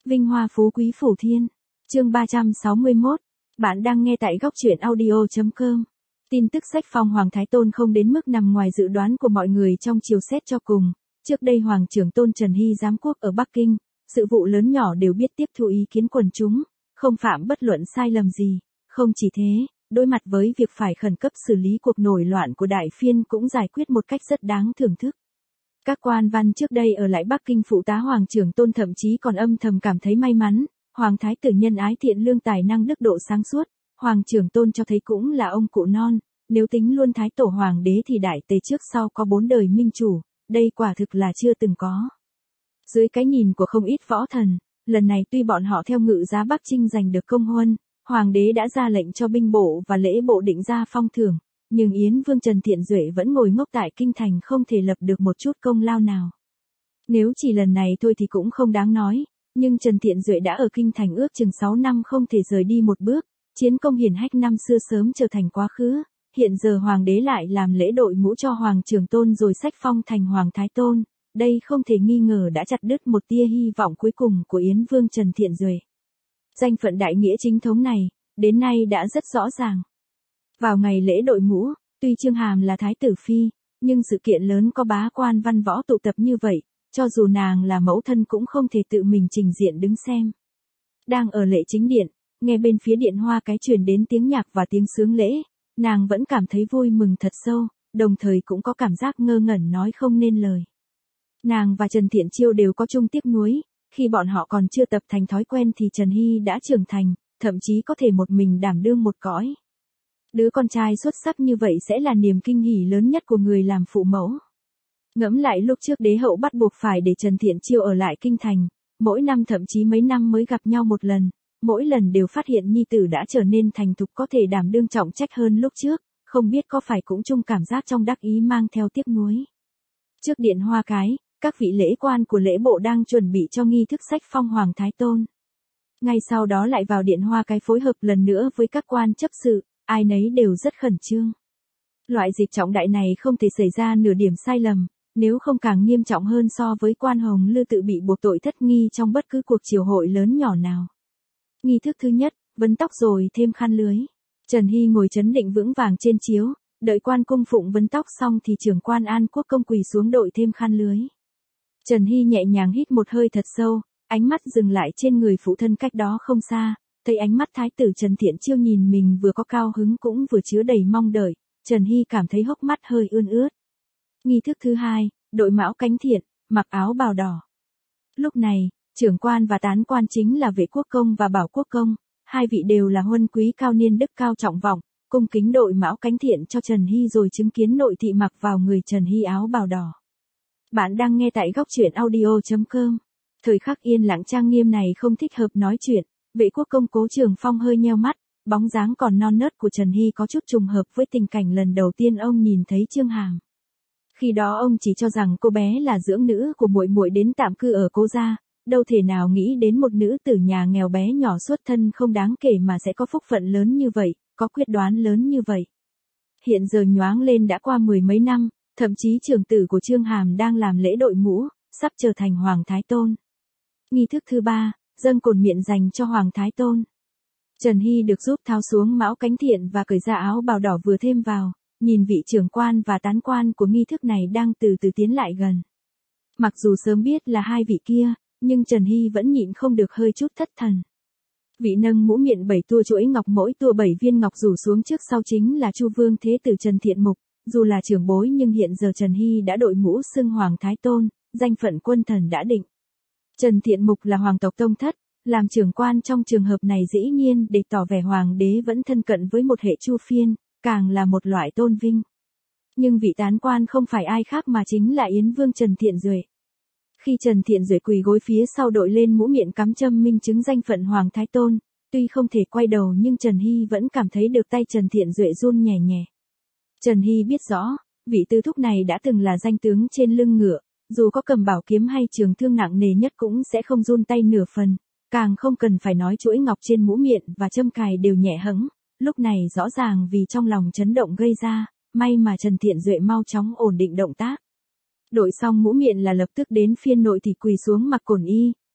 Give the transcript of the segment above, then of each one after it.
Vinh hoa phú quý phủ thiên. Chương 361. Bạn đang nghe tại góc truyện audio.com. Tin tức sách phong Hoàng Thái Tôn không đến mức nằm ngoài dự đoán của mọi người trong chiều xét cho cùng. Trước đây Hoàng trưởng tôn Trần Hy giám quốc ở Bắc Kinh, sự vụ lớn nhỏ đều biết tiếp thu ý kiến quần chúng, không phạm bất luận sai lầm gì. Không chỉ thế, đối mặt với việc phải khẩn cấp xử lý cuộc nổi loạn của Đại Phiên cũng giải quyết một cách rất đáng thưởng thức. Các quan văn trước đây ở lại Bắc Kinh phụ tá Hoàng trưởng tôn thậm chí còn âm thầm cảm thấy may mắn, Hoàng thái tử nhân ái thiện lương tài năng đức độ sáng suốt, Hoàng trưởng tôn cho thấy cũng là ông cụ non, nếu tính luôn Thái tổ Hoàng đế thì Đại Tề trước sau có 4 đời minh chủ, đây quả thực là chưa từng có. Dưới cái nhìn của không ít võ thần, lần này tuy bọn họ theo ngự giá Bắc Trinh giành được công huân, Hoàng đế đã ra lệnh cho binh bộ và lễ bộ định ra phong thưởng, nhưng Yến Vương Trần Thiện Duệ vẫn ngồi ngốc tại kinh thành không thể lập được một chút công lao nào. Nếu chỉ lần này thôi thì cũng không đáng nói, nhưng Trần Thiện Duệ đã ở kinh thành ước chừng 6 năm không thể rời đi một bước, chiến công hiển hách năm xưa sớm trở thành quá khứ, hiện giờ Hoàng đế lại làm lễ đội mũ cho Hoàng trưởng tôn rồi sách phong thành Hoàng Thái Tôn, đây không thể nghi ngờ đã chặt đứt một tia hy vọng cuối cùng của Yến Vương Trần Thiện Duệ. Danh phận đại nghĩa chính thống này, đến nay đã rất rõ ràng. Vào ngày lễ đội mũ, tuy Chương Hàm là thái tử phi, nhưng sự kiện lớn có bá quan văn võ tụ tập như vậy, cho dù nàng là mẫu thân cũng không thể tự mình trình diện đứng xem. Đang ở lễ chính điện, nghe bên phía điện hoa cái truyền đến tiếng nhạc và tiếng sướng lễ, nàng vẫn cảm thấy vui mừng thật sâu, đồng thời cũng có cảm giác ngơ ngẩn nói không nên lời. Nàng và Trần Thiện Chiêu đều có chung tiếc nuối, khi bọn họ còn chưa tập thành thói quen thì Trần Hy đã trưởng thành, thậm chí có thể một mình đảm đương một cõi. Đứa con trai xuất sắc như vậy sẽ là niềm kinh hỉ lớn nhất của người làm phụ mẫu. Ngẫm lại lúc trước đế hậu bắt buộc phải để Trần Thiện Chiêu ở lại kinh thành, mỗi năm thậm chí mấy năm mới gặp nhau một lần, mỗi lần đều phát hiện nhi tử đã trở nên thành thục có thể đảm đương trọng trách hơn lúc trước, không biết có phải cũng chung cảm giác trong đắc ý mang theo tiếc nuối. Trước điện hoa cái, các vị lễ quan của lễ bộ đang chuẩn bị cho nghi thức sách phong Hoàng Thái Tôn. Ngay sau đó lại vào điện hoa cái phối hợp lần nữa với các quan chấp sự, ai nấy đều rất khẩn trương. Loại dịp trọng đại này không thể xảy ra nửa điểm sai lầm, nếu không càng nghiêm trọng hơn so với quan Hồng Lư tự bị buộc tội thất nghi trong bất cứ cuộc triều hội lớn nhỏ nào. Nghi thức thứ nhất, vấn tóc rồi thêm khăn lưới. Trần Hy ngồi trấn định vững vàng trên chiếu, đợi quan cung phụng vấn tóc xong thì trưởng quan An Quốc công quỳ xuống đội thêm khăn lưới. Trần Hy nhẹ nhàng hít một hơi thật sâu, ánh mắt dừng lại trên người phụ thân cách đó không xa, thấy ánh mắt thái tử Trần Thiện Chiêu nhìn mình vừa có cao hứng cũng vừa chứa đầy mong đợi, Trần Hy cảm thấy hốc mắt hơi ươn ướt. Nghi thức thứ hai, đội mão cánh thiện, mặc áo bào đỏ. Lúc này, trưởng quan và tán quan chính là Vệ Quốc công và Bảo Quốc công, hai vị đều là huân quý cao niên đức cao trọng vọng, cung kính đội mão cánh thiện cho Trần Hy rồi chứng kiến nội thị mặc vào người Trần Hy áo bào đỏ. Bạn đang nghe tại góc truyện audio.com. Thời khắc yên lặng trang nghiêm này không thích hợp nói chuyện, Vệ Quốc công Cố Trường Phong hơi nheo mắt, bóng dáng còn non nớt của Trần Hy có chút trùng hợp với tình cảnh lần đầu tiên ông nhìn thấy Chương Hàm. Khi đó ông chỉ cho rằng cô bé là dưỡng nữ của muội muội đến tạm cư ở Cố gia, đâu thể nào nghĩ đến một nữ tử nhà nghèo bé nhỏ xuất thân không đáng kể mà sẽ có phúc phận lớn như vậy, có quyết đoán lớn như vậy. Hiện giờ nhoáng lên đã qua 10 mấy năm, thậm chí trưởng tử của Chương Hàm đang làm lễ đội mũ, sắp trở thành Hoàng Thái Tôn. Nghi thức thứ ba, dâng cồn miện dành cho Hoàng Thái Tôn. Trần Hy được giúp tháo xuống mão cánh thiện và cởi ra áo bào đỏ vừa thêm vào, nhìn vị trưởng quan và tán quan của nghi thức này đang từ từ tiến lại gần. Mặc dù sớm biết là hai vị kia, nhưng Trần Hy vẫn nhịn không được hơi chút thất thần. Vị nâng mũ miện 7 tua chuỗi ngọc mỗi tua 7 viên ngọc rủ xuống trước sau chính là Chu Vương Thế Tử Trần Thiện Mục, dù là trưởng bối nhưng hiện giờ Trần Hy đã đội mũ xưng Hoàng Thái Tôn, danh phận quân thần đã định. Trần Thiện Mục là hoàng tộc tông thất, làm trưởng quan trong trường hợp này dĩ nhiên để tỏ vẻ hoàng đế vẫn thân cận với một hệ Chu phiên, càng là một loại tôn vinh. Nhưng vị tán quan không phải ai khác mà chính là Yến Vương Trần Thiện Duệ. Khi Trần Thiện Duệ quỳ gối phía sau đội lên mũ miện cắm châm minh chứng danh phận Hoàng Thái Tôn, tuy không thể quay đầu nhưng Trần Hy vẫn cảm thấy được tay Trần Thiện Duệ run nhẹ nhẹ. Trần Hy biết rõ, vị tư thúc này đã từng là danh tướng trên lưng ngựa, dù có cầm bảo kiếm hay trường thương nặng nề nhất cũng sẽ không run tay nửa phần, càng không cần phải nói chuỗi ngọc trên mũ miện và châm cài đều nhẹ hẫng, lúc này rõ ràng vì trong lòng chấn động gây ra, may mà Trần Thiện Duệ mau chóng ổn định động tác. Đội xong mũ miện là lập tức đến phiên nội thì quỳ xuống mặc cổn y,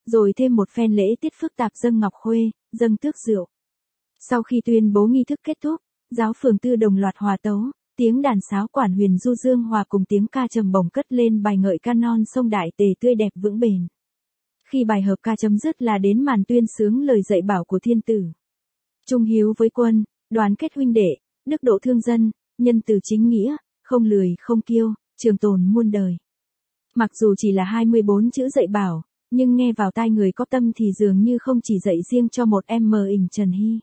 rồi thêm một phen lễ tiết phức tạp dâng ngọc khuê, dâng tước rượu. Sau khi tuyên bố nghi thức kết thúc, giáo phường Tư đồng loạt hòa tấu, tiếng đàn sáo quản huyền du dương hòa cùng tiếng ca trầm bổng cất lên bài ngợi ca non sông Đại Tề tươi đẹp vững bền. Khi bài hợp ca chấm dứt là đến màn tuyên sướng lời dạy bảo của thiên tử. Trung hiếu với quân, đoàn kết huynh đệ, đức độ thương dân, nhân từ chính nghĩa, không lười không kiêu, trường tồn muôn đời. Mặc dù chỉ là 24 chữ dạy bảo, nhưng nghe vào tai người có tâm thì dường như không chỉ dạy riêng cho một em hình Trần Hy.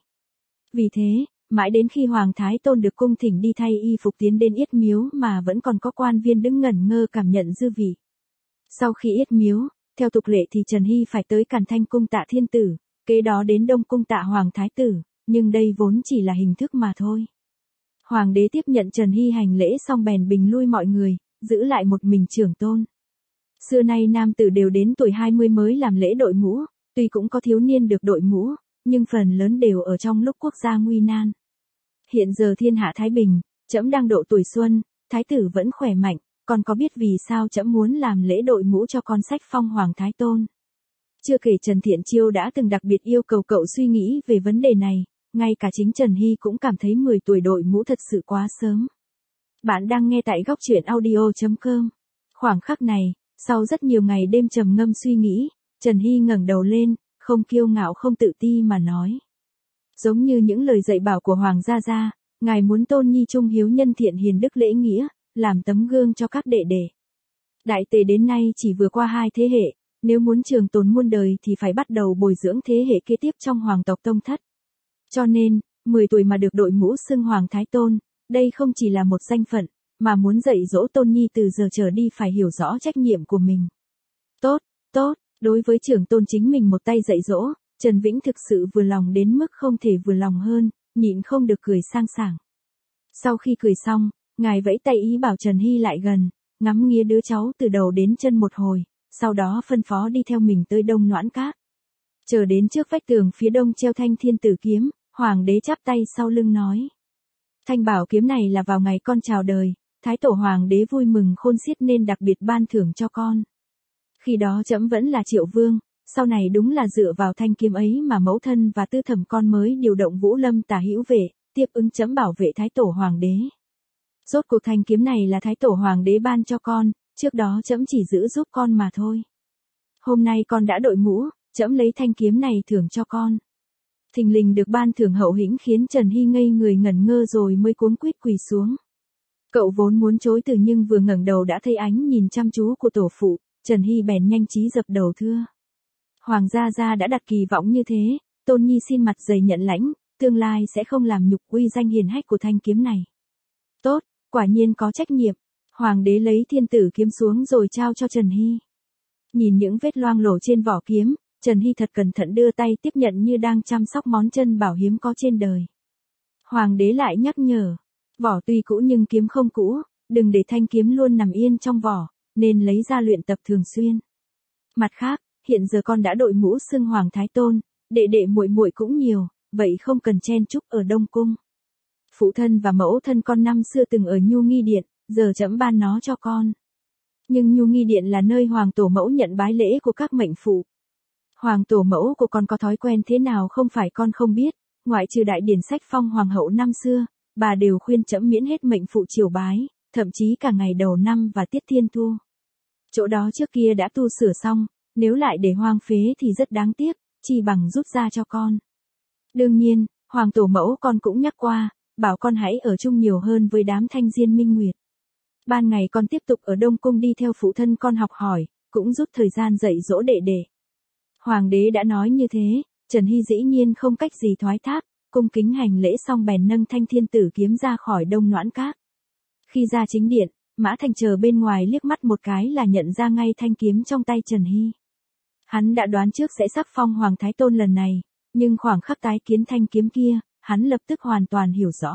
Vì thế, mãi đến khi Hoàng Thái Tôn được cung thỉnh đi thay y phục tiến đến yết miếu mà vẫn còn có quan viên đứng ngẩn ngơ cảm nhận dư vị. Sau khi yết miếu, theo tục lệ thì Trần Hy phải tới Càn Thanh cung tạ thiên tử, kế đó đến Đông cung tạ Hoàng Thái tử, nhưng đây vốn chỉ là hình thức mà thôi. Hoàng đế tiếp nhận Trần Hy hành lễ xong bèn bình lui mọi người, giữ lại một mình trưởng tôn. Xưa nay nam tử đều đến tuổi 20 mới làm lễ đội mũ, tuy cũng có thiếu niên được đội mũ, nhưng phần lớn đều ở trong lúc quốc gia nguy nan. Hiện giờ thiên hạ thái bình, trẫm đang độ tuổi xuân, thái tử vẫn khỏe mạnh, còn có biết vì sao trẫm muốn làm lễ đội mũ cho con sách phong Hoàng Thái Tôn. Chưa kể Trần Thiện Chiêu đã từng đặc biệt yêu cầu cậu suy nghĩ về vấn đề này, ngay cả chính Trần Hy cũng cảm thấy 10 tuổi đội mũ thật sự quá sớm. Bạn đang nghe tại góc truyện audio.com. Khoảng khắc này, sau rất nhiều ngày đêm trầm ngâm suy nghĩ, Trần Hy ngẩng đầu lên, không kiêu ngạo không tự ti mà nói. Giống như những lời dạy bảo của Hoàng gia gia, ngài muốn Tôn Nhi trung hiếu nhân thiện hiền đức lễ nghĩa, làm tấm gương cho các đệ đệ. Đại Tề đến nay chỉ vừa qua 2 thế hệ, nếu muốn trường tồn muôn đời thì phải bắt đầu bồi dưỡng thế hệ kế tiếp trong hoàng tộc tông thất. Cho nên, 10 tuổi mà được đội mũ xưng Hoàng Thái Tôn, đây không chỉ là một danh phận, mà muốn dạy dỗ Tôn Nhi từ giờ trở đi phải hiểu rõ trách nhiệm của mình. Tốt, tốt, đối với trưởng tôn chính mình một tay dạy dỗ, Trần Vĩnh thực sự vừa lòng đến mức không thể vừa lòng hơn, nhịn không được cười sang sảng. Sau khi cười xong, ngài vẫy tay ý bảo Trần Hy lại gần, ngắm nghía đứa cháu từ đầu đến chân một hồi, sau đó phân phó đi theo mình tới Đông Noãn Các. Chờ đến trước vách tường phía đông treo thanh thiên tử kiếm, Hoàng đế chắp tay sau lưng nói. Thanh bảo kiếm này là vào ngày con chào đời, Thái tổ Hoàng đế vui mừng khôn xiết nên đặc biệt ban thưởng cho con. Khi đó trẫm vẫn là Triệu Vương, sau này đúng là dựa vào thanh kiếm ấy mà mẫu thân và tư thẩm con mới điều động Vũ Lâm Tả Hữu Vệ, tiếp ứng trẫm bảo vệ Thái tổ Hoàng đế. Rốt cuộc thanh kiếm này là Thái tổ Hoàng đế ban cho con, trước đó trẫm chỉ giữ giúp con mà thôi. Hôm nay con đã đội mũ, trẫm lấy thanh kiếm này thưởng cho con. Thình lình được ban thưởng hậu hĩnh khiến Trần Hy ngây người ngẩn ngơ rồi mới cuống quýt quỳ xuống. Cậu vốn muốn chối từ nhưng vừa ngẩng đầu đã thấy ánh nhìn chăm chú của tổ phụ, Trần Hy bèn nhanh trí dập đầu thưa. Hoàng gia gia đã đặt kỳ vọng như thế, Tôn Nhi xin mặt dày nhận lãnh, tương lai sẽ không làm nhục uy danh hiền hách của thanh kiếm này. Tốt, quả nhiên có trách nhiệm. Hoàng đế lấy thiên tử kiếm xuống rồi trao cho Trần Hy. Nhìn những vết loang lổ trên vỏ kiếm, Trần Hy thật cẩn thận đưa tay tiếp nhận như đang chăm sóc món chân bảo hiếm có trên đời. Hoàng đế lại nhắc nhở, vỏ tuy cũ nhưng kiếm không cũ, đừng để thanh kiếm luôn nằm yên trong vỏ, nên lấy ra luyện tập thường xuyên. Mặt khác, hiện giờ con đã đội mũ xưng Hoàng Thái Tôn, đệ đệ muội muội cũng nhiều, vậy không cần chen chúc ở Đông cung. Phụ thân và mẫu thân con năm xưa từng ở Nhu Nghi Điện, giờ trẫm ban nó cho con. Nhưng Nhu Nghi Điện là nơi Hoàng tổ mẫu nhận bái lễ của các mệnh phụ. Hoàng tổ mẫu của con có thói quen thế nào không phải con không biết, ngoại trừ đại điển sách phong hoàng hậu năm xưa, bà đều khuyên trẫm miễn hết mệnh phụ triều bái, thậm chí cả ngày đầu năm và tiết thiên thu. Chỗ đó trước kia đã tu sửa xong, nếu lại để hoang phế thì rất đáng tiếc, chỉ bằng rút ra cho con. Đương nhiên, Hoàng tổ mẫu con cũng nhắc qua, bảo con hãy ở chung nhiều hơn với đám thanh diên minh nguyệt. Ban ngày con tiếp tục ở Đông cung đi theo phụ thân con học hỏi, cũng rút thời gian dạy dỗ đệ đệ. Hoàng đế đã nói như thế, Trần Hy dĩ nhiên không cách gì thoái thác, cung kính hành lễ xong bèn nâng thanh thiên tử kiếm ra khỏi Đông Noãn Các. Khi ra chính điện, Mã Thành chờ bên ngoài liếc mắt một cái là nhận ra ngay thanh kiếm trong tay Trần Hy. Hắn đã đoán trước sẽ sắc phong Hoàng Thái Tôn lần này, nhưng khoảng khắc tái kiến thanh kiếm kia, hắn lập tức hoàn toàn hiểu rõ.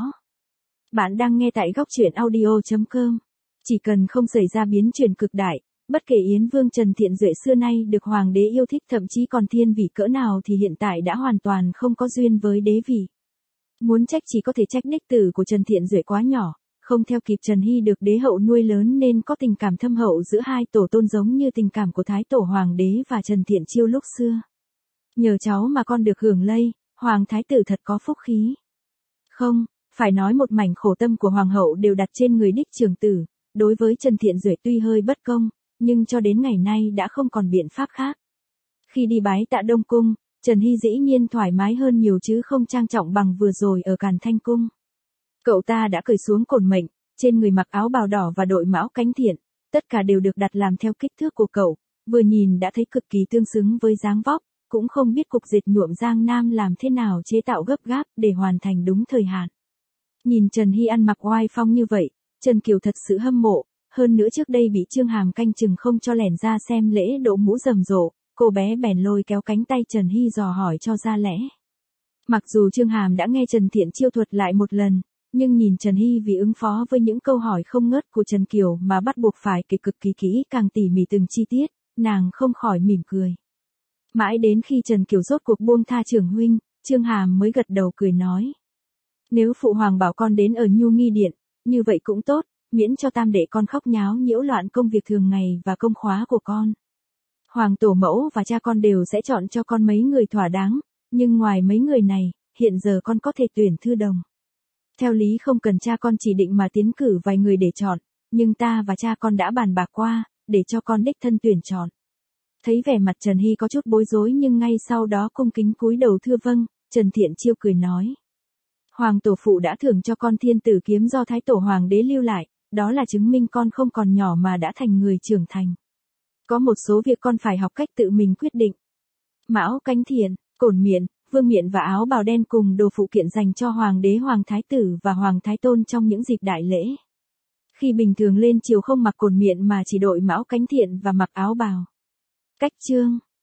Bạn đang nghe tại góc truyện audio.com. Chỉ cần không xảy ra biến chuyển cực đại, bất kể Yến Vương Trần Thiện Duệ xưa nay được Hoàng đế yêu thích thậm chí còn thiên vị cỡ nào thì hiện tại đã hoàn toàn không có duyên với đế vị. Muốn trách chỉ có thể trách đích tử của Trần Thiện Duệ quá nhỏ, Không theo kịp Trần Hy được đế hậu nuôi lớn nên có tình cảm thâm hậu giữa hai tổ tôn giống như tình cảm của Thái Tổ Hoàng đế và Trần Thiện Chiêu lúc xưa. Nhờ cháu mà con được hưởng lây, Hoàng Thái tử thật có phúc khí. Không, phải nói một mảnh khổ tâm của Hoàng hậu đều đặt trên người đích trưởng tử, đối với Trần Thiện Duệ tuy hơi bất công, nhưng cho đến ngày nay đã không còn biện pháp khác. Khi đi bái tạ Đông Cung, Trần Hy dĩ nhiên thoải mái hơn nhiều chứ không trang trọng bằng vừa rồi ở Càn Thanh Cung. Cậu ta đã cởi xuống cổn mệnh, trên người mặc áo bào đỏ và đội mão cánh thiện, tất cả đều được đặt làm theo kích thước của cậu, vừa nhìn đã thấy cực kỳ tương xứng với dáng vóc, cũng không biết cục dệt nhuộm Giang Nam làm thế nào chế tạo gấp gáp để hoàn thành đúng thời hạn. Nhìn Trần Hy ăn mặc oai phong như vậy, Trần Kiều thật sự hâm mộ, hơn nữa trước đây bị Trương Hàm canh chừng không cho lẻn ra xem lễ đỗ mũ rầm rộ, cô bé bèn lôi kéo cánh tay Trần Hy dò hỏi cho ra lẽ. Mặc dù Trương Hàm đã nghe Trần Thiện Chiêu thuật lại một lần, nhưng nhìn Trần Hy vì ứng phó với những câu hỏi không ngớt của Trần Kiều mà bắt buộc phải kể cực kỳ kỹ càng tỉ mỉ từng chi tiết, nàng không khỏi mỉm cười. Mãi đến khi Trần Kiều rốt cuộc buông tha trưởng huynh, Trương Hàm mới gật đầu cười nói. Nếu phụ hoàng bảo con đến ở Nhu Nghi Điện, như vậy cũng tốt, miễn cho tam đệ con khóc nháo nhiễu loạn công việc thường ngày và công khóa của con. Hoàng tổ mẫu và cha con đều sẽ chọn cho con mấy người thỏa đáng, nhưng ngoài mấy người này, hiện giờ con có thể tuyển thư đồng. Theo lý không cần cha con chỉ định mà tiến cử vài người để chọn, nhưng ta và cha con đã bàn bạc qua, để cho con đích thân tuyển chọn. Thấy vẻ mặt Trần Hy có chút bối rối nhưng ngay sau đó cung kính cúi đầu thưa vâng, Trần Thiện Chiêu cười nói. Hoàng tổ phụ đã thưởng cho con thiên tử kiếm do Thái Tổ Hoàng đế lưu lại, đó là chứng minh con không còn nhỏ mà đã thành người trưởng thành. Có một số việc con phải học cách tự mình quyết định. Mão cánh thiện, cổn miện, vương miện và áo bào đen cùng đồ phụ kiện dành cho Hoàng đế Hoàng Thái tử và Hoàng Thái tôn trong những dịp đại lễ. Khi bình thường lên triều không mặc cổn miện mà chỉ đội mão cánh thiện và mặc áo bào. Cách chương